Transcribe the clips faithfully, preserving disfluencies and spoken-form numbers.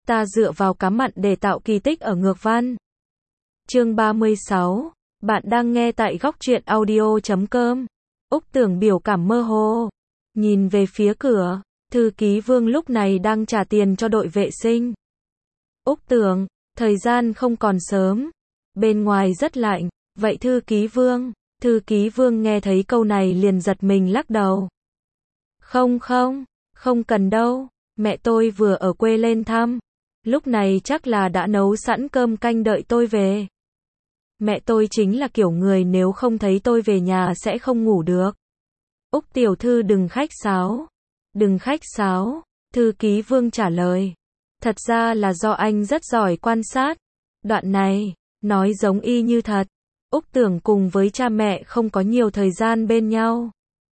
ta dựa vào cá mặn để tạo kỳ tích ở ngược văn. Chương ba mươi sáu, bạn đang nghe tại góc truyện audio chấm com. Úc Tưởng biểu cảm mơ hồ, nhìn về phía cửa, thư ký Vương lúc này đang trả tiền cho đội vệ sinh. Úc Tưởng, thời gian không còn sớm, bên ngoài rất lạnh, vậy thư ký Vương? Thư ký Vương nghe thấy câu này liền giật mình lắc đầu. Không không, không cần đâu, mẹ tôi vừa ở quê lên thăm, lúc này chắc là đã nấu sẵn cơm canh đợi tôi về. Mẹ tôi chính là kiểu người nếu không thấy tôi về nhà sẽ không ngủ được. Úc tiểu thư đừng khách sáo. Đừng khách sáo, thư ký Vương trả lời. Thật ra là do anh rất giỏi quan sát. Đoạn này, nói giống y như thật. Úc Tưởng cùng với cha mẹ không có nhiều thời gian bên nhau.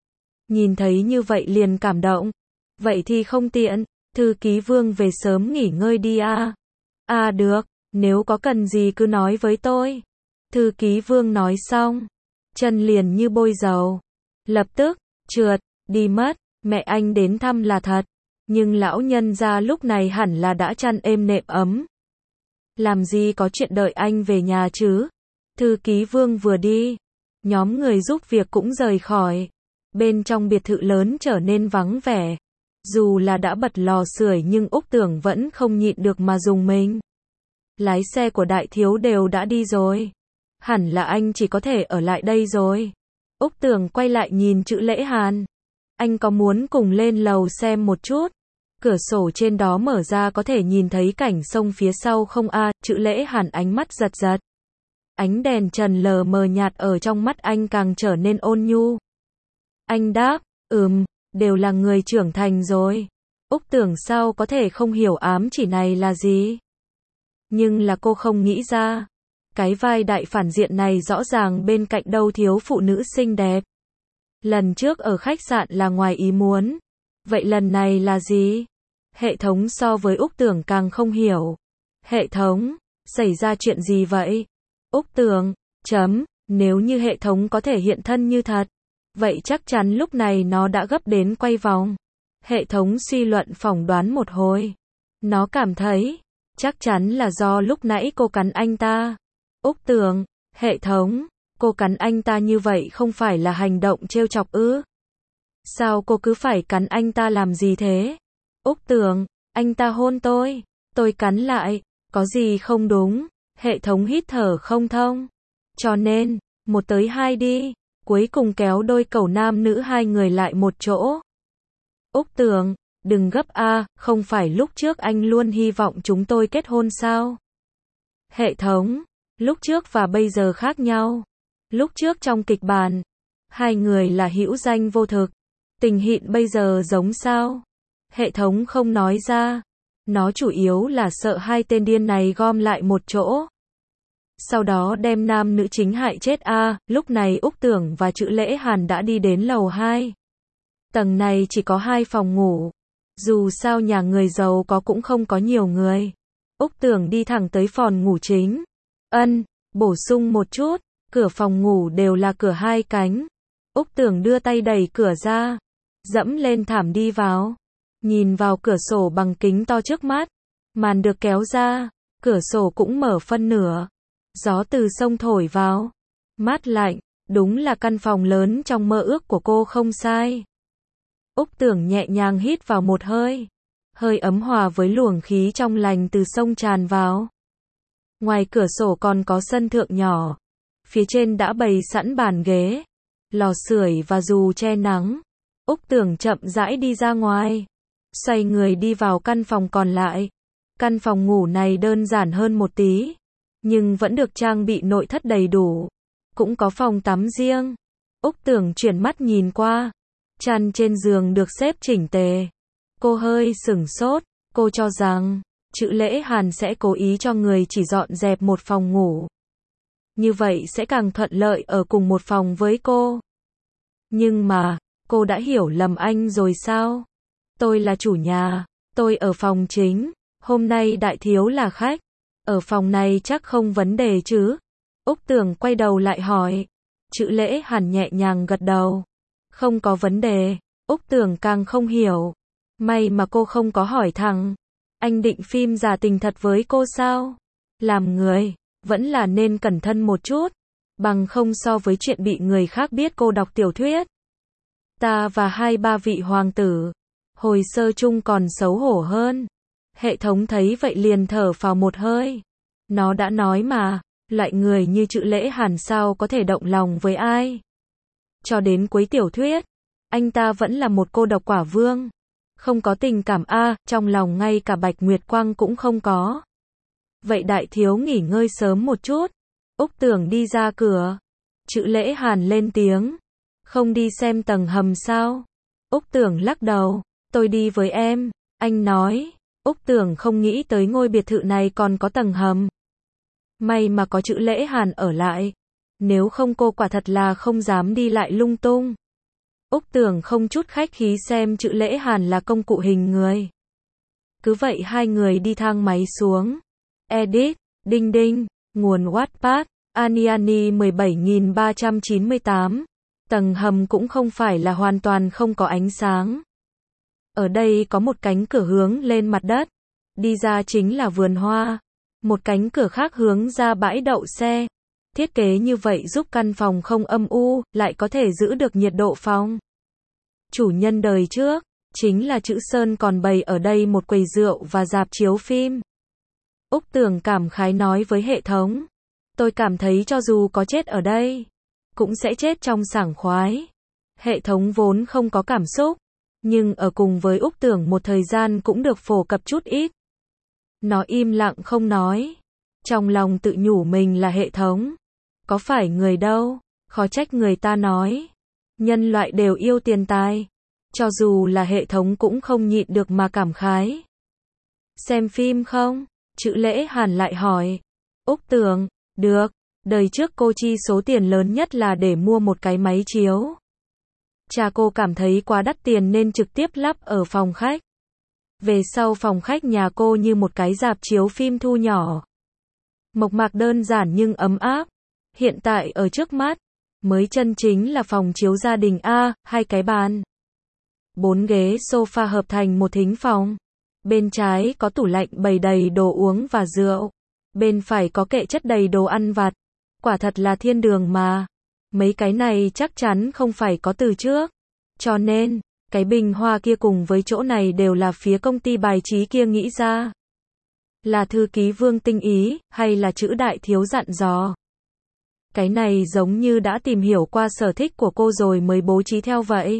Nhìn thấy như vậy liền cảm động. Vậy thì không tiện, thư ký Vương về sớm nghỉ ngơi đi à. À được, nếu có cần gì cứ nói với tôi. Thư ký Vương nói xong, chân liền như bôi dầu. Lập tức, trượt, đi mất, mẹ anh đến thăm là thật. Nhưng lão nhân gia lúc này hẳn là đã chăn êm nệm ấm. Làm gì có chuyện đợi anh về nhà chứ? Thư ký Vương vừa đi, nhóm người giúp việc cũng rời khỏi. Bên trong biệt thự lớn trở nên vắng vẻ. Dù là đã bật lò sưởi nhưng Úc Tưởng vẫn không nhịn được mà dùng mình. Lái xe của đại thiếu đều đã đi rồi. Hẳn là anh chỉ có thể ở lại đây rồi. Úc Tưởng quay lại nhìn Chữ Lễ Hàn. Anh có muốn cùng lên lầu xem một chút? Cửa sổ trên đó mở ra có thể nhìn thấy cảnh sông phía sau không a? À, Chữ Lễ Hàn ánh mắt giật giật. Ánh đèn trần lờ mờ nhạt ở trong mắt anh càng trở nên ôn nhu. Anh đáp, ừm, đều là người trưởng thành rồi. Úc Tưởng sao có thể không hiểu ám chỉ này là gì? Nhưng là cô không nghĩ ra. Cái vai đại phản diện này rõ ràng bên cạnh đâu thiếu phụ nữ xinh đẹp. Lần trước ở khách sạn là ngoài ý muốn. Vậy lần này là gì? Hệ thống so với Úc Tưởng càng không hiểu. Hệ thống, xảy ra chuyện gì vậy? Úc Tưởng, chấm, nếu như hệ thống có thể hiện thân như thật, vậy chắc chắn lúc này nó đã gấp đến quay vòng. Hệ thống suy luận phỏng đoán một hồi. Nó cảm thấy, chắc chắn là do lúc nãy cô cắn anh ta. Úc Tưởng, hệ thống, cô cắn anh ta như vậy không phải là hành động trêu chọc ư? Sao cô cứ phải cắn anh ta làm gì thế? Úc Tưởng, anh ta hôn tôi, tôi cắn lại, có gì không đúng? Hệ thống hít thở không thông. Cho nên, một tới hai đi, cuối cùng kéo đôi cầu nam nữ hai người lại một chỗ. Úc Tưởng, đừng gấp a, không phải lúc trước anh luôn hy vọng chúng tôi kết hôn sao? Hệ thống, lúc trước và bây giờ khác nhau. Lúc trước trong kịch bản, hai người là hữu danh vô thực. Tình hiện bây giờ giống sao? Hệ thống không nói ra. Nó chủ yếu là sợ hai tên điên này gom lại một chỗ. Sau đó đem nam nữ chính hại chết a. À, lúc này Úc Tưởng và Chữ Lễ Hàn đã đi đến lầu hai. Tầng này chỉ có hai phòng ngủ. Dù sao nhà người giàu có cũng không có nhiều người. Úc Tưởng đi thẳng tới phòng ngủ chính. Ân, bổ sung một chút, cửa phòng ngủ đều là cửa hai cánh. Úc Tưởng đưa tay đẩy cửa ra, dẫm lên thảm đi vào. Nhìn vào cửa sổ bằng kính to trước mắt, màn được kéo ra, cửa sổ cũng mở phân nửa. Gió từ sông thổi vào, mát lạnh, đúng là căn phòng lớn trong mơ ước của cô không sai. Úc Tưởng nhẹ nhàng hít vào một hơi, hơi ấm hòa với luồng khí trong lành từ sông tràn vào. Ngoài cửa sổ còn có sân thượng nhỏ, phía trên đã bày sẵn bàn ghế, lò sưởi và dù che nắng. Úc Tưởng chậm rãi đi ra ngoài, xoay người đi vào căn phòng còn lại. Căn phòng ngủ này đơn giản hơn một tí, nhưng vẫn được trang bị nội thất đầy đủ, cũng có phòng tắm riêng. Úc Tưởng chuyển mắt nhìn qua, chăn trên giường được xếp chỉnh tề. Cô hơi sửng sốt, cô cho rằng Chữ Lễ Hàn sẽ cố ý cho người chỉ dọn dẹp một phòng ngủ. Như vậy sẽ càng thuận lợi ở cùng một phòng với cô. Nhưng mà, cô đã hiểu lầm anh rồi sao? Tôi là chủ nhà, tôi ở phòng chính, hôm nay đại thiếu là khách. Ở phòng này chắc không vấn đề chứ? Úc Tưởng quay đầu lại hỏi. Chữ Lễ Hàn nhẹ nhàng gật đầu. Không có vấn đề. Úc Tưởng càng không hiểu. May mà cô không có hỏi thẳng. Anh định phim giả tình thật với cô sao? Làm người, vẫn là nên cẩn thận một chút. Bằng không so với chuyện bị người khác biết cô đọc tiểu thuyết. Ta và hai ba vị hoàng tử. Hồi sơ chung còn xấu hổ hơn. Hệ thống thấy vậy liền thở phào một hơi. Nó đã nói mà, loại người như Trự Lễ Hàn sao có thể động lòng với ai. Cho đến cuối tiểu thuyết, anh ta vẫn là một cô độc quả vương. Không có tình cảm a, trong lòng ngay cả Bạch Nguyệt Quang cũng không có. Vậy đại thiếu nghỉ ngơi sớm một chút. Úc Tưởng đi ra cửa. Trự Lễ Hàn lên tiếng. Không đi xem tầng hầm sao? Úc Tưởng lắc đầu. Tôi đi với em. Anh nói. Úc Tưởng không nghĩ tới ngôi biệt thự này còn có tầng hầm. May mà có Trự Lễ Hàn ở lại. Nếu không cô quả thật là không dám đi lại lung tung. Úc Tưởng không chút khách khí xem Trự Lễ Hàn là công cụ hình người. Cứ vậy hai người đi thang máy xuống. Edit, đinh đinh, nguồn Wattpad, Aniani mười bảy nghìn ba trăm chín mươi tám. Tầng hầm cũng không phải là hoàn toàn không có ánh sáng. Ở đây có một cánh cửa hướng lên mặt đất. Đi ra chính là vườn hoa. Một cánh cửa khác hướng ra bãi đậu xe. Thiết kế như vậy giúp căn phòng không âm u, lại có thể giữ được nhiệt độ phòng. Chủ nhân đời trước, chính là Trữ Sơn còn bày ở đây một quầy rượu và rạp chiếu phim. Úc Tưởng cảm khái nói với hệ thống. Tôi cảm thấy cho dù có chết ở đây, cũng sẽ chết trong sảng khoái. Hệ thống vốn không có cảm xúc, nhưng ở cùng với Úc Tưởng một thời gian cũng được phổ cập chút ít. Nó im lặng không nói. Trong lòng tự nhủ mình là hệ thống. Có phải người đâu, khó trách người ta nói. Nhân loại đều yêu tiền tài. Cho dù là hệ thống cũng không nhịn được mà cảm khái. Xem phim không? Trự Lễ Hàn lại hỏi. Úc Tưởng, được. Đời trước cô chi số tiền lớn nhất là để mua một cái máy chiếu. Cha cô cảm thấy quá đắt tiền nên trực tiếp lắp ở phòng khách. Về sau phòng khách nhà cô như một cái rạp chiếu phim thu nhỏ. Mộc mạc đơn giản nhưng ấm áp. Hiện tại ở trước mắt, mới chân chính là phòng chiếu gia đình A, hai cái bàn. Bốn ghế sofa hợp thành một thính phòng. Bên trái có tủ lạnh bày đầy đồ uống và rượu. Bên phải có kệ chất đầy đồ ăn vặt. Quả thật là thiên đường mà. Mấy cái này chắc chắn không phải có từ trước. Cho nên, cái bình hoa kia cùng với chỗ này đều là phía công ty bài trí kia nghĩ ra. Là thư ký Vương tinh ý, hay là Trữ đại thiếu dặn dò. Cái này giống như đã tìm hiểu qua sở thích của cô rồi mới bố trí theo vậy.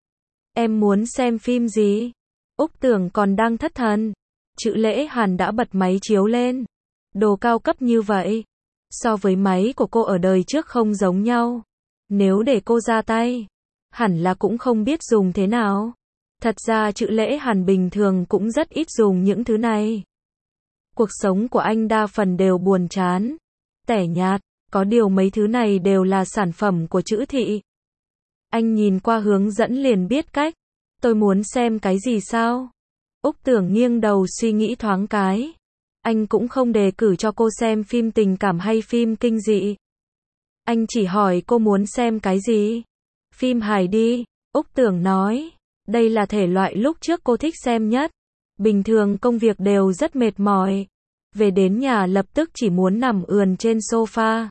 Em muốn xem phim gì? Úc Tưởng còn đang thất thần. Trự Lễ Hàn đã bật máy chiếu lên. Đồ cao cấp như vậy. So với máy của cô ở đời trước không giống nhau. Nếu để cô ra tay, hẳn là cũng không biết dùng thế nào. Thật ra Trự Lễ Hàn bình thường cũng rất ít dùng những thứ này. Cuộc sống của anh đa phần đều buồn chán, tẻ nhạt, có điều mấy thứ này đều là sản phẩm của Trữ thị. Anh nhìn qua hướng dẫn liền biết cách. Tôi muốn xem cái gì sao? Úc Tưởng nghiêng đầu suy nghĩ thoáng cái. Anh cũng không đề cử cho cô xem phim tình cảm hay phim kinh dị. Anh chỉ hỏi cô muốn xem cái gì? Phim hài đi, Úc Tưởng nói. Đây là thể loại lúc trước cô thích xem nhất. Bình thường công việc đều rất mệt mỏi. Về đến nhà lập tức chỉ muốn nằm ườn trên sofa.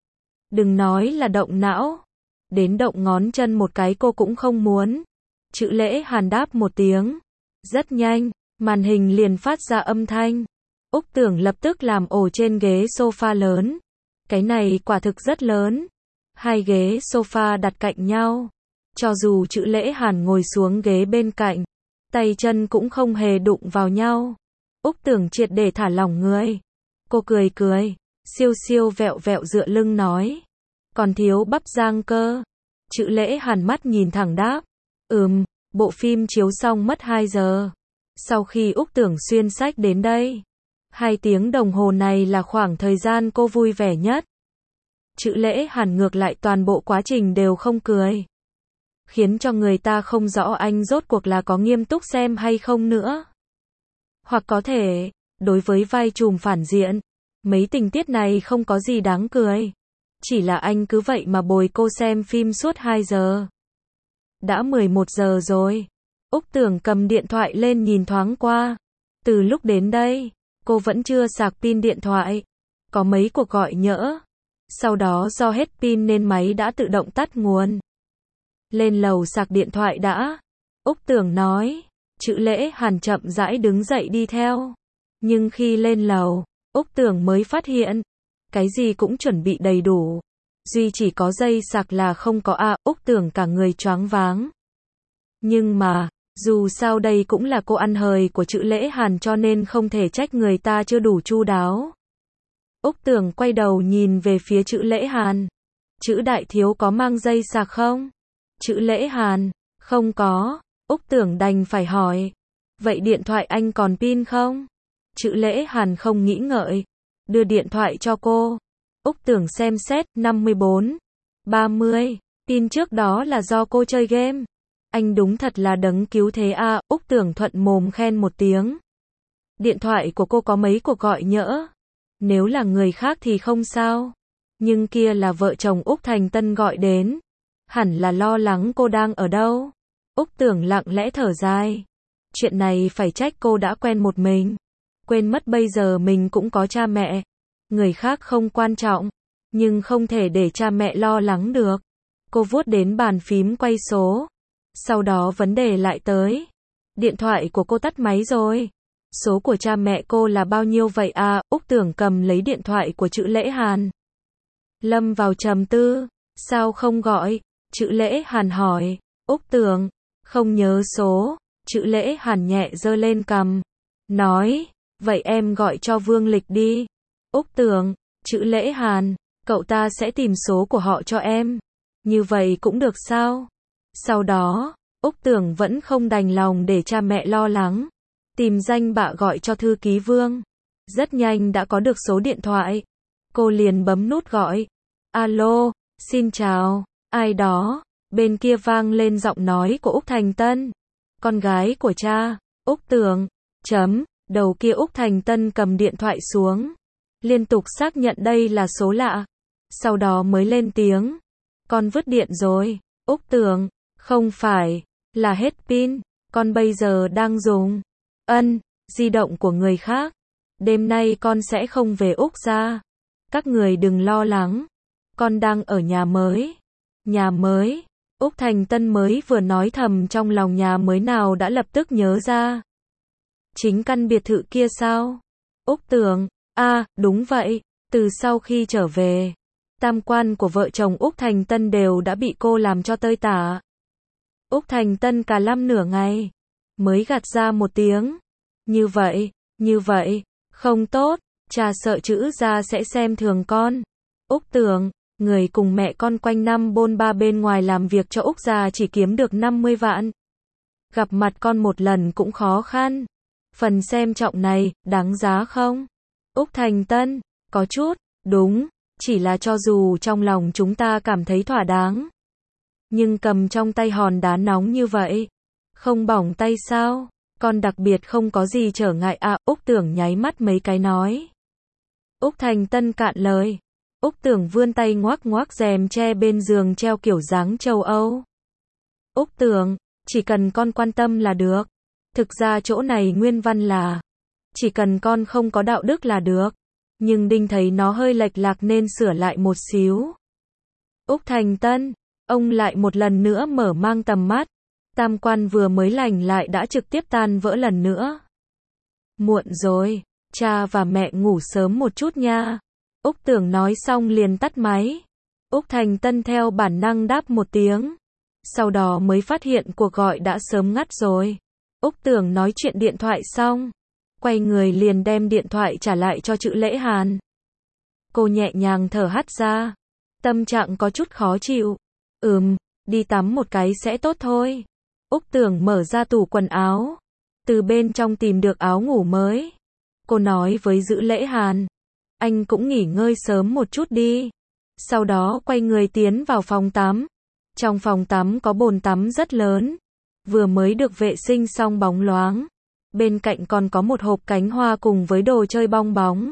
Đừng nói là động não. Đến động ngón chân một cái cô cũng không muốn. Trự Lễ Hàn đáp một tiếng. Rất nhanh, màn hình liền phát ra âm thanh. Úc Tưởng lập tức làm ổ trên ghế sofa lớn. Cái này quả thực rất lớn. Hai ghế sofa đặt cạnh nhau. Cho dù Trự Lễ Hàn ngồi xuống ghế bên cạnh, tay chân cũng không hề đụng vào nhau. Úc Tưởng triệt để thả lỏng người. Cô cười cười, siêu siêu vẹo vẹo dựa lưng nói. Còn thiếu bắp rang cơ. Trự Lễ Hàn mắt nhìn thẳng đáp. Ừm, bộ phim chiếu xong mất hai giờ. Sau khi Úc Tưởng xuyên sách đến đây, hai tiếng đồng hồ này là khoảng thời gian cô vui vẻ nhất. Trự Lễ Hàn ngược lại toàn bộ quá trình đều không cười. Khiến cho người ta không rõ anh rốt cuộc là có nghiêm túc xem hay không nữa. Hoặc có thể, đối với vai trùm phản diện, mấy tình tiết này không có gì đáng cười. Chỉ là anh cứ vậy mà bồi cô xem phim suốt hai giờ. Đã mười một giờ rồi. Úc Tưởng cầm điện thoại lên nhìn thoáng qua. Từ lúc đến đây, cô vẫn chưa sạc pin điện thoại. Có mấy cuộc gọi nhỡ. Sau đó do hết pin nên máy đã tự động tắt nguồn. Lên lầu sạc điện thoại đã. Úc Tưởng nói. Chữ Lễ Hàn chậm rãi đứng dậy đi theo. Nhưng khi lên lầu, Úc Tưởng mới phát hiện. Cái gì cũng chuẩn bị đầy đủ. Duy chỉ có dây sạc là không có a. À, Úc Tưởng cả người choáng váng. Nhưng mà, dù sao đây cũng là cô ăn hời của Chữ Lễ Hàn cho nên không thể trách người ta chưa đủ chu đáo. Úc Tưởng quay đầu nhìn về phía Chữ Lễ Hàn. Chữ đại thiếu có mang dây sạc không? Chữ Lễ Hàn, không có. Úc Tưởng đành phải hỏi. Vậy điện thoại anh còn pin không? Chữ Lễ Hàn không nghĩ ngợi. Đưa điện thoại cho cô. Úc Tưởng xem xét, năm mươi bốn, ba mươi. Pin trước đó là do cô chơi game. Anh đúng thật là đấng cứu thế a. À, Úc Tưởng thuận mồm khen một tiếng. Điện thoại của cô có mấy cuộc gọi nhỡ. Nếu là người khác thì không sao. Nhưng kia là vợ chồng Úc Thành Tân gọi đến. Hẳn là lo lắng cô đang ở đâu. Úc Tưởng lặng lẽ thở dài. Chuyện này phải trách cô đã quen một mình. Quên mất bây giờ mình cũng có cha mẹ. Người khác không quan trọng. Nhưng không thể để cha mẹ lo lắng được. Cô vuốt đến bàn phím quay số. Sau đó vấn đề lại tới. Điện thoại của cô tắt máy rồi. Số của cha mẹ cô là bao nhiêu vậy à? Úc Tưởng cầm lấy điện thoại của Chữ Lễ Hàn. Lâm vào trầm tư. Sao không gọi? Chữ Lễ Hàn hỏi. Úc Tưởng, không nhớ số. Chữ Lễ Hàn nhẹ giơ lên cằm. Nói, vậy em gọi cho Vương Lịch đi. Úc Tưởng, Chữ Lễ Hàn, cậu ta sẽ tìm số của họ cho em. Như vậy cũng được sao? Sau đó, Úc Tưởng vẫn không đành lòng để cha mẹ lo lắng. Tìm danh bạ gọi cho thư ký Vương. Rất nhanh đã có được số điện thoại. Cô liền bấm nút gọi. Alo, xin chào, ai đó? Bên kia vang lên giọng nói của Úc Thành Tân. Con gái của cha, Úc Tưởng, chấm, đầu kia Úc Thành Tân cầm điện thoại xuống. Liên tục xác nhận đây là số lạ. Sau đó mới lên tiếng. Con vứt điện rồi, Úc Tưởng, không phải, là hết pin, con bây giờ đang dùng. Ân, di động của người khác. Đêm nay con sẽ không về Úc ra. Các người đừng lo lắng. Con đang ở nhà mới. Nhà mới. Úc Thành Tân mới vừa nói thầm trong lòng nhà mới nào đã lập tức nhớ ra. Chính căn biệt thự kia sao? Úc Tưởng, a, à, đúng vậy, từ sau khi trở về, tam quan của vợ chồng Úc Thành Tân đều đã bị cô làm cho tơi tả. Úc Thành Tân cả lăm nửa ngày, mới gạt ra một tiếng. Như vậy, như vậy, không tốt, cha sợ Chữ gia sẽ xem thường con. Úc Tưởng, người cùng mẹ con quanh năm bôn ba bên ngoài làm việc cho Úc gia chỉ kiếm được năm mươi vạn. Gặp mặt con một lần cũng khó khăn. Phần xem trọng này, đáng giá không? Úc Thành Tân, có chút, đúng, chỉ là cho dù trong lòng chúng ta cảm thấy thỏa đáng. Nhưng cầm trong tay hòn đá nóng như vậy, không bỏng tay sao? Con đặc biệt không có gì trở ngại à? Úc Tưởng nháy mắt mấy cái nói. Úc Thành Tân cạn lời. Úc Tưởng vươn tay ngoác ngoác rèm che bên giường treo kiểu dáng châu Âu. Úc Tưởng, chỉ cần con quan tâm là được. Thực ra chỗ này nguyên văn là chỉ cần con không có đạo đức là được. Nhưng Đinh thấy nó hơi lệch lạc nên sửa lại một xíu. Úc Thành Tân, ông lại một lần nữa mở mang tầm mắt. Tam quan vừa mới lành lại đã trực tiếp tan vỡ lần nữa. Muộn rồi, cha và mẹ ngủ sớm một chút nha. Úc Tưởng nói xong liền tắt máy. Úc Thành Tân theo bản năng đáp một tiếng. Sau đó mới phát hiện cuộc gọi đã sớm ngắt rồi. Úc Tưởng nói chuyện điện thoại xong. Quay người liền đem điện thoại trả lại cho Chữ Lễ Hàn. Cô nhẹ nhàng thở hắt ra. Tâm trạng có chút khó chịu. Ừm, đi tắm một cái sẽ tốt thôi. Úc Tưởng mở ra tủ quần áo. Từ bên trong tìm được áo ngủ mới. Cô nói với Chữ Lễ Hàn. Anh cũng nghỉ ngơi sớm một chút đi. Sau đó quay người tiến vào phòng tắm. Trong phòng tắm có bồn tắm rất lớn. Vừa mới được vệ sinh xong bóng loáng. Bên cạnh còn có một hộp cánh hoa cùng với đồ chơi bong bóng.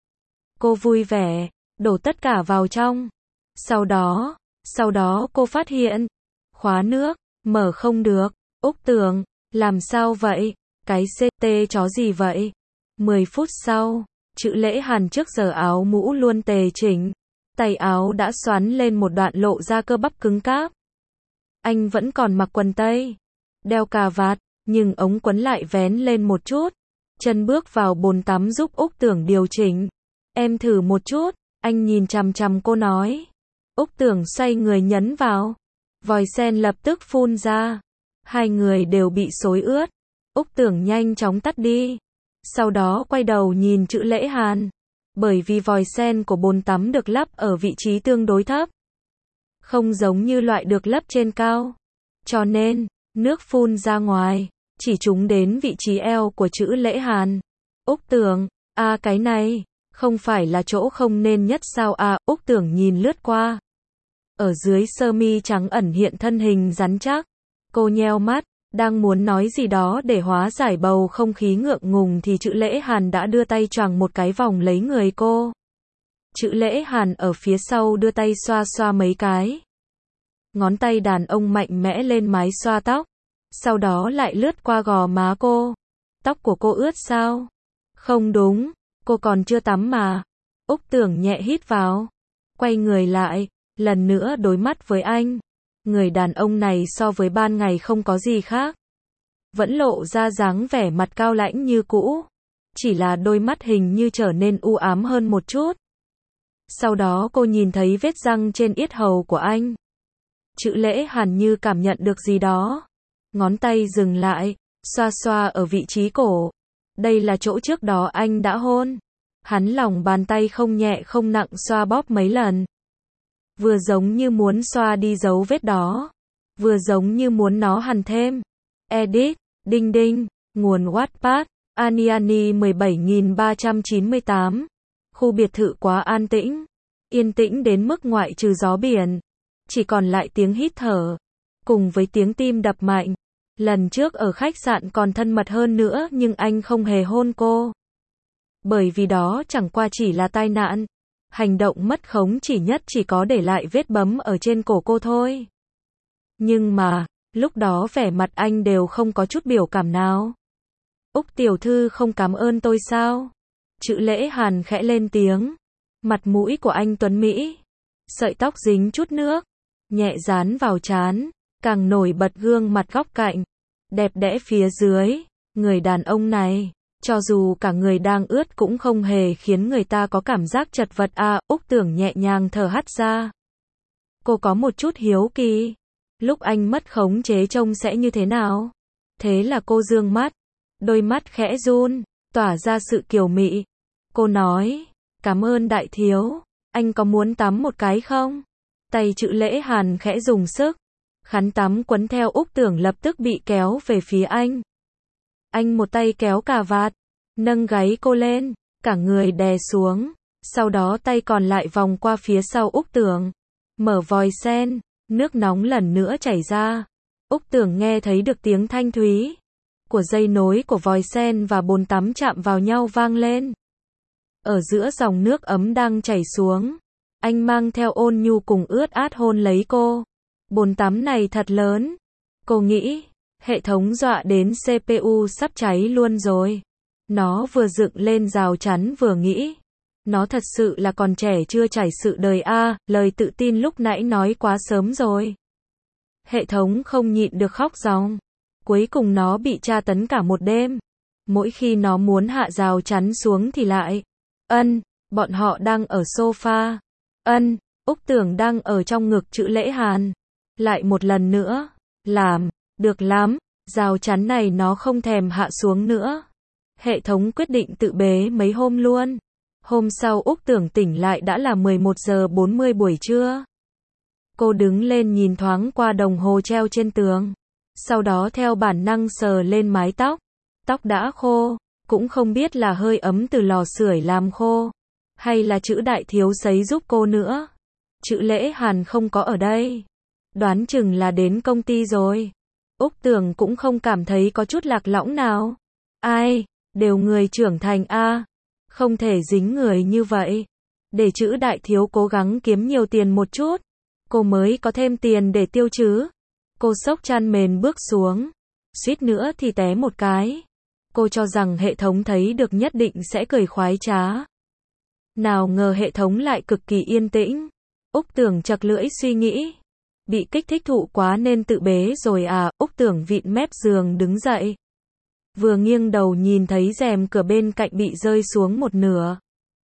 Cô vui vẻ, đổ tất cả vào trong. Sau đó, sau đó cô phát hiện, khóa nước, mở không được. Úc Tưởng, làm sao vậy? Cái xê tê chó gì vậy? mười phút sau, chữ Lễ Hàn trước giờ áo mũ luôn tề chỉnh. Tay áo đã xoắn lên một đoạn lộ ra cơ bắp cứng cáp. Anh vẫn còn mặc quần tây, đeo cà vạt, nhưng ống quấn lại vén lên một chút. Chân bước vào bồn tắm giúp Úc Tưởng điều chỉnh. Em thử một chút, anh nhìn chằm chằm cô nói. Úc Tưởng xoay người nhấn vào. Vòi sen lập tức phun ra. Hai người đều bị xối ướt. Úc Tưởng nhanh chóng tắt đi. Sau đó quay đầu nhìn chữ Lễ Hàn. Bởi vì vòi sen của bồn tắm được lắp ở vị trí tương đối thấp. Không giống như loại được lắp trên cao. Cho nên, nước phun ra ngoài, chỉ trúng đến vị trí eo của chữ Lễ Hàn. Úc Tưởng, à cái này, không phải là chỗ không nên nhất sao à, Úc Tưởng nhìn lướt qua. Ở dưới sơ mi trắng ẩn hiện thân hình rắn chắc. Cô nheo mắt, đang muốn nói gì đó để hóa giải bầu không khí ngượng ngùng thì chữ Lễ Hàn đã đưa tay choàng một cái vòng lấy người cô. Chữ Lễ Hàn ở phía sau đưa tay xoa xoa mấy cái. Ngón tay đàn ông mạnh mẽ lên mái xoa tóc. Sau đó lại lướt qua gò má cô. Tóc của cô ướt sao? Không đúng, cô còn chưa tắm mà. Úc Tưởng nhẹ hít vào. Quay người lại, lần nữa đối mắt với anh. Người đàn ông này so với ban ngày không có gì khác. Vẫn lộ ra dáng vẻ mặt cao lãnh như cũ. Chỉ là đôi mắt hình như trở nên u ám hơn một chút. Sau đó cô nhìn thấy vết răng trên yết hầu của anh. Chữ Lễ Hàn như cảm nhận được gì đó. Ngón tay dừng lại, xoa xoa ở vị trí cổ. Đây là chỗ trước đó anh đã hôn. Hắn lòng bàn tay không nhẹ không nặng xoa bóp mấy lần. Vừa giống như muốn xoa đi dấu vết đó. Vừa giống như muốn nó hằn thêm. Edit, đinh đinh, nguồn Wattpad, Aniani mười bảy nghìn ba trăm chín mươi tám. Khu biệt thự quá an tĩnh. Yên tĩnh đến mức ngoại trừ gió biển. Chỉ còn lại tiếng hít thở. Cùng với tiếng tim đập mạnh. Lần trước ở khách sạn còn thân mật hơn nữa nhưng anh không hề hôn cô. Bởi vì đó chẳng qua chỉ là tai nạn. Hành động mất khống chỉ nhất chỉ có để lại vết bấm ở trên cổ cô thôi. Nhưng mà, lúc đó vẻ mặt anh đều không có chút biểu cảm nào. Úc tiểu thư không cảm ơn tôi sao? Chữ Lễ Hàn khẽ lên tiếng. Mặt mũi của anh tuấn mỹ. Sợi tóc dính chút nước. Nhẹ dán vào trán. Càng nổi bật gương mặt góc cạnh. Đẹp đẽ phía dưới. Người đàn ông này. Cho dù cả người đang ướt cũng không hề khiến người ta có cảm giác chật vật à, Úc Tưởng nhẹ nhàng thở hắt ra. Cô có một chút hiếu kỳ. Lúc anh mất khống chế trông sẽ như thế nào? Thế là cô dương mắt. Đôi mắt khẽ run, tỏa ra sự kiều mị. Cô nói, cảm ơn đại thiếu, anh có muốn tắm một cái không? Tay chữ Lễ Hàn khẽ dùng sức. Khăn tắm quấn theo Úc Tưởng lập tức bị kéo về phía anh. Anh một tay kéo cà vạt, nâng gáy cô lên, cả người đè xuống, sau đó tay còn lại vòng qua phía sau Úc Tưởng, mở vòi sen, nước nóng lần nữa chảy ra. Úc Tưởng nghe thấy được tiếng thanh thúy của dây nối của vòi sen và bồn tắm chạm vào nhau vang lên. Ở giữa dòng nước ấm đang chảy xuống, anh mang theo ôn nhu cùng ướt át hôn lấy cô. Bồn tắm này thật lớn, cô nghĩ. Hệ thống dọa đến xê pê u sắp cháy luôn rồi. Nó vừa dựng lên rào chắn vừa nghĩ. Nó thật sự là còn trẻ chưa trải sự đời a, à, lời tự tin lúc nãy nói quá sớm rồi. Hệ thống không nhịn được khóc ròng. Cuối cùng nó bị tra tấn cả một đêm. Mỗi khi nó muốn hạ rào chắn xuống thì lại. Ân, bọn họ đang ở sofa. Ân, Úc Tưởng đang ở trong ngực chữ Lễ Hàn. Lại một lần nữa. Làm. Được lắm, rào chắn này nó không thèm hạ xuống nữa. Hệ thống quyết định tự bế mấy hôm luôn. Hôm sau Úc Tưởng tỉnh lại đã là mười một giờ bốn mươi buổi trưa. Cô đứng lên nhìn thoáng qua đồng hồ treo trên tường. Sau đó theo bản năng sờ lên mái tóc. Tóc đã khô, cũng không biết là hơi ấm từ lò sưởi làm khô. Hay là chữ đại thiếu sấy giúp cô nữa. Chữ Lễ Hàn không có ở đây. Đoán chừng là đến công ty rồi. Úc Tưởng cũng không cảm thấy có chút lạc lõng nào. Ai, đều người trưởng thành a, à, không thể dính người như vậy. Để chữ đại thiếu cố gắng kiếm nhiều tiền một chút, cô mới có thêm tiền để tiêu chứ. Cô xốc chăn mền bước xuống, suýt nữa thì té một cái. Cô cho rằng hệ thống thấy được nhất định sẽ cười khoái trá. Nào ngờ hệ thống lại cực kỳ yên tĩnh. Úc Tưởng chật lưỡi suy nghĩ. Bị kích thích thụ quá nên tự bế rồi à, Úc Tưởng vịn mép giường đứng dậy. Vừa nghiêng đầu nhìn thấy rèm cửa bên cạnh bị rơi xuống một nửa.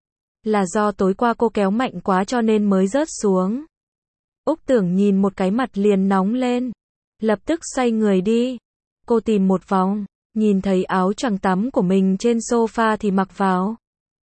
Là do tối qua cô kéo mạnh quá cho nên mới rớt xuống. Úc Tưởng nhìn một cái mặt liền nóng lên. Lập tức xoay người đi. Cô tìm một vòng, nhìn thấy áo choàng tắm của mình trên sofa thì mặc vào.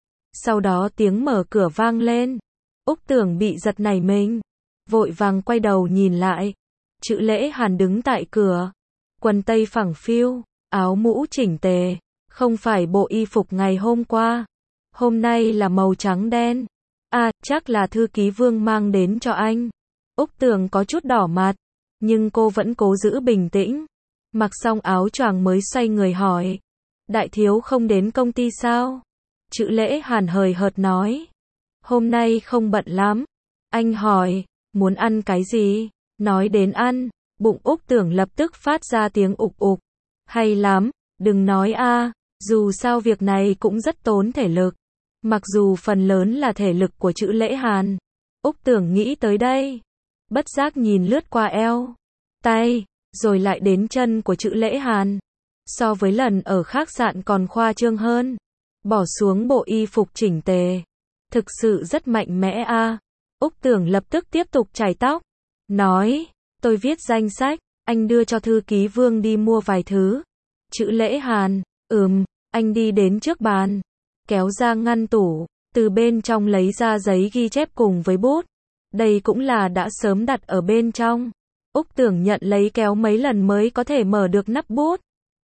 Sau đó tiếng mở cửa vang lên. Úc Tưởng bị giật nảy mình. Vội vàng quay đầu nhìn lại. Chữ Lễ Hàn đứng tại cửa. Quần tây phẳng phiu, áo mũ chỉnh tề. Không phải bộ y phục ngày hôm qua. Hôm nay là màu trắng đen. À, chắc là thư ký Vương mang đến cho anh. Úc Tưởng có chút đỏ mặt. Nhưng cô vẫn cố giữ bình tĩnh. Mặc xong áo choàng mới xoay người hỏi. Đại thiếu không đến công ty sao? Chữ Lễ Hàn hời hợt nói. Hôm nay không bận lắm. Anh hỏi, muốn ăn cái gì? Nói đến ăn, bụng Úc Tưởng lập tức phát ra tiếng ục ục. Hay lắm, đừng nói a, dù sao việc này cũng rất tốn thể lực. Mặc dù phần lớn là thể lực của Chữ Lễ Hàn. Úc Tưởng nghĩ tới đây. Bất giác nhìn lướt qua eo, tay, rồi lại đến chân của Chữ Lễ Hàn. So với lần ở khách sạn còn khoa trương hơn. Bỏ xuống bộ y phục chỉnh tề. Thực sự rất mạnh mẽ a. À. Úc Tưởng lập tức tiếp tục chải tóc. Nói, tôi viết danh sách, anh đưa cho thư ký Vương đi mua vài thứ. Chữ Lễ Hàn, ừm, anh đi đến trước bàn. Kéo ra ngăn tủ, từ bên trong lấy ra giấy ghi chép cùng với bút. Đây cũng là đã sớm đặt ở bên trong. Úc Tưởng nhận lấy kéo mấy lần mới có thể mở được nắp bút.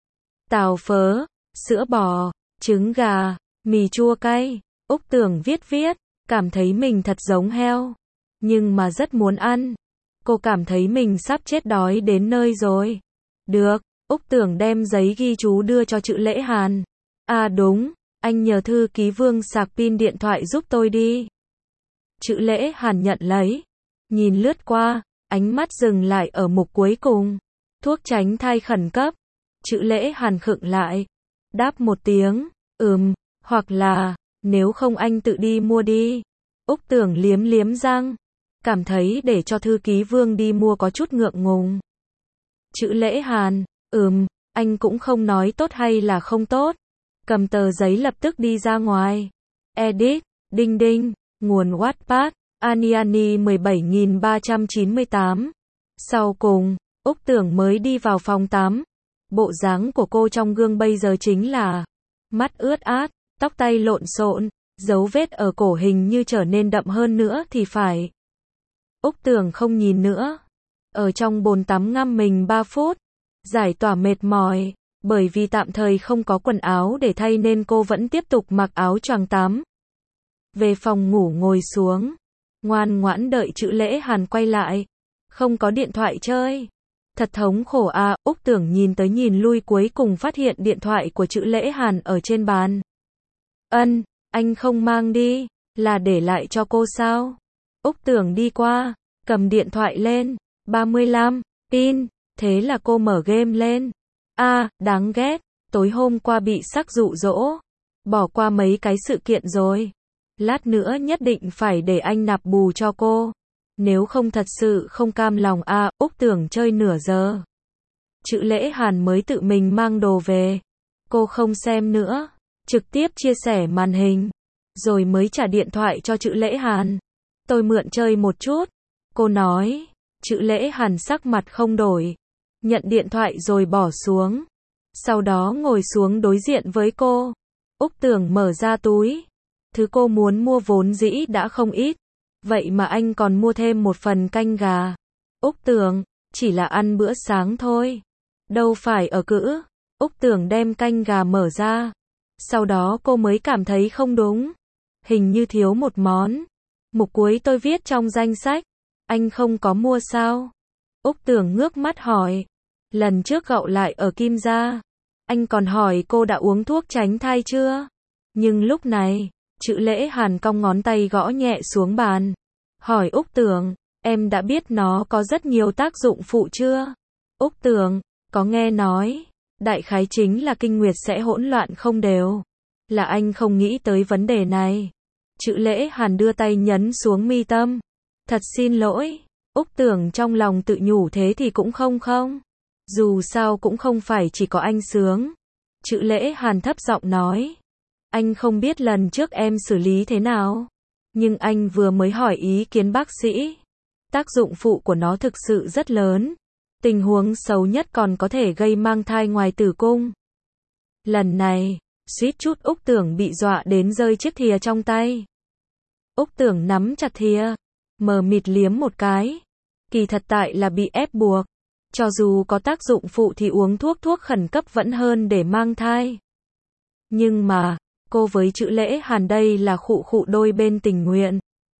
Tàu phớ, sữa bò, trứng gà, mì chua cay. Úc Tưởng viết viết, cảm thấy mình thật giống heo. Nhưng mà rất muốn ăn. Cô cảm thấy mình sắp chết đói đến nơi rồi. Được, Úc Tưởng đem giấy ghi chú đưa cho Chữ Lễ Hàn. À đúng, anh nhờ thư ký Vương sạc pin điện thoại giúp tôi đi. Chữ Lễ Hàn nhận lấy. Nhìn lướt qua, ánh mắt dừng lại ở mục cuối cùng. Thuốc tránh thai khẩn cấp. Chữ Lễ Hàn khựng lại. Đáp một tiếng, ừm, hoặc là, nếu không anh tự đi mua đi. Úc Tưởng liếm liếm răng. Cảm thấy để cho thư ký Vương đi mua có chút ngượng ngùng. Chữ Lễ Hàn, ừm, anh cũng không nói tốt hay là không tốt. Cầm tờ giấy lập tức đi ra ngoài. Edit, đinh đinh, nguồn Wattpad, Aniani mười bảy nghìn ba trăm chín mươi tám. Sau cùng, Úc Tưởng mới đi vào phòng tắm. Bộ dáng của cô trong gương bây giờ chính là mắt ướt át, tóc tay lộn xộn, dấu vết ở cổ hình như trở nên đậm hơn nữa thì phải. Úc Tưởng không nhìn nữa. Ở trong bồn tắm ngâm mình ba phút, giải tỏa mệt mỏi, bởi vì tạm thời không có quần áo để thay nên cô vẫn tiếp tục mặc áo choàng tắm. Về phòng ngủ ngồi xuống, ngoan ngoãn đợi Chữ Lễ Hàn quay lại. Không có điện thoại chơi. Thật thống khổ à, Úc Tưởng nhìn tới nhìn lui cuối cùng phát hiện điện thoại của Chữ Lễ Hàn ở trên bàn. Ân, anh không mang đi, là để lại cho cô sao? Úc Tưởng đi qua, cầm điện thoại lên, ba mươi lăm, pin, thế là cô mở game lên. A, à, đáng ghét, tối hôm qua bị sắc dụ dỗ, bỏ qua mấy cái sự kiện rồi. Lát nữa nhất định phải để anh nạp bù cho cô. Nếu không thật sự không cam lòng a. À, Úc Tưởng chơi nửa giờ. Chữ Lễ Hàn mới tự mình mang đồ về. Cô không xem nữa, trực tiếp chia sẻ màn hình, rồi mới trả điện thoại cho Chữ Lễ Hàn. Tôi mượn chơi một chút. Cô nói. Chữ Lễ Hàn sắc mặt không đổi, nhận điện thoại rồi bỏ xuống. Sau đó ngồi xuống đối diện với cô. Úc Tưởng mở ra túi. Thứ cô muốn mua vốn dĩ đã không ít. Vậy mà anh còn mua thêm một phần canh gà. Úc Tưởng, chỉ là ăn bữa sáng thôi. Đâu phải ở cữ. Úc Tưởng đem canh gà mở ra. Sau đó cô mới cảm thấy không đúng. Hình như thiếu một món. Mục cuối tôi viết trong danh sách. Anh không có mua sao? Úc Tưởng ngước mắt hỏi. Lần trước cậu lại ở Kim Gia. Anh còn hỏi cô đã uống thuốc tránh thai chưa? Nhưng lúc này, Chữ Lễ Hàn cong ngón tay gõ nhẹ xuống bàn. Hỏi Úc Tưởng, em đã biết nó có rất nhiều tác dụng phụ chưa? Úc Tưởng, có nghe nói. Đại khái chính là kinh nguyệt sẽ hỗn loạn không đều. Là anh không nghĩ tới vấn đề này. Chữ Lễ Hàn đưa tay nhấn xuống mi tâm. Thật xin lỗi. Úc Tưởng trong lòng tự nhủ thế thì cũng không không. Dù sao cũng không phải chỉ có anh sướng. Chữ Lễ Hàn thấp giọng nói. Anh không biết lần trước em xử lý thế nào. Nhưng anh vừa mới hỏi ý kiến bác sĩ. Tác dụng phụ của nó thực sự rất lớn. Tình huống xấu nhất còn có thể gây mang thai ngoài tử cung. Lần này, suýt chút Úc Tưởng bị dọa đến rơi chiếc thìa trong tay. Úc Tưởng nắm chặt thìa, mờ mịt liếm một cái. Kỳ thật tại là bị ép buộc. Cho dù có tác dụng phụ thì uống thuốc thuốc khẩn cấp vẫn hơn để mang thai. Nhưng mà, cô với Chữ Lễ Hàn đây là khụ khụ đôi bên tình nguyện.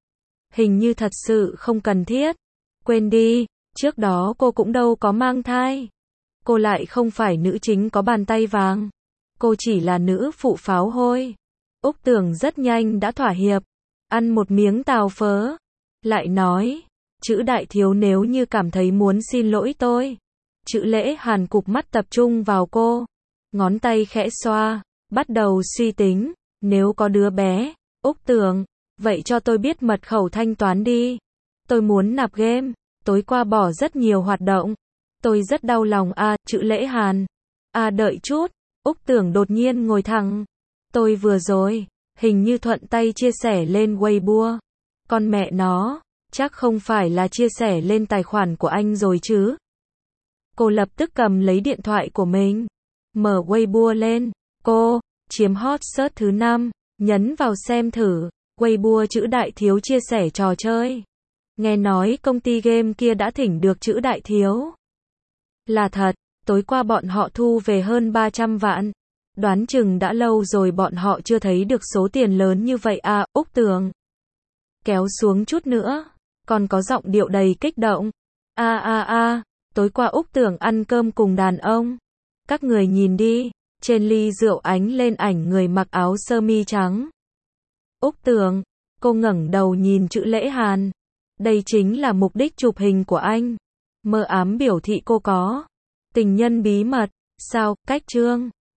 Hình như thật sự không cần thiết. Quên đi, trước đó cô cũng đâu có mang thai. Cô lại không phải nữ chính có bàn tay vàng. Cô chỉ là nữ phụ pháo hôi. Úc Tưởng rất nhanh đã thỏa hiệp. Ăn một miếng tàu phớ. Lại nói, Chữ đại thiếu nếu như cảm thấy muốn xin lỗi tôi. Chữ Lễ Hàn cụp mắt tập trung vào cô. Ngón tay khẽ xoa, bắt đầu suy tính. Nếu có đứa bé, Úc Tưởng, vậy cho tôi biết mật khẩu thanh toán đi. Tôi muốn nạp game. Tối qua bỏ rất nhiều hoạt động. Tôi rất đau lòng a. À, Chữ Lễ Hàn. À đợi chút. Úc Tưởng đột nhiên ngồi thẳng. Tôi vừa rồi, hình như thuận tay chia sẻ lên Weibo. Con mẹ nó, chắc không phải là chia sẻ lên tài khoản của anh rồi chứ. Cô lập tức cầm lấy điện thoại của mình. Mở Weibo lên. Cô, chiếm hot search thứ năm. Nhấn vào xem thử. Weibo Chữ đại thiếu chia sẻ trò chơi. Nghe nói công ty game kia đã thỉnh được Chữ đại thiếu. Là thật, tối qua bọn họ thu về hơn ba trăm vạn. Đoán chừng đã lâu rồi bọn họ chưa thấy được số tiền lớn như vậy à. Úc Tưởng kéo xuống chút nữa, còn có giọng điệu đầy kích động. A a a, tối qua Úc Tưởng ăn cơm cùng đàn ông. Các người nhìn đi, trên ly rượu ánh lên ảnh người mặc áo sơ mi trắng. Úc Tưởng, cô ngẩng đầu nhìn Chữ Lễ Hàn. Đây chính là mục đích chụp hình của anh. Mơ ám biểu thị cô có tình nhân bí mật. Sao, cách chương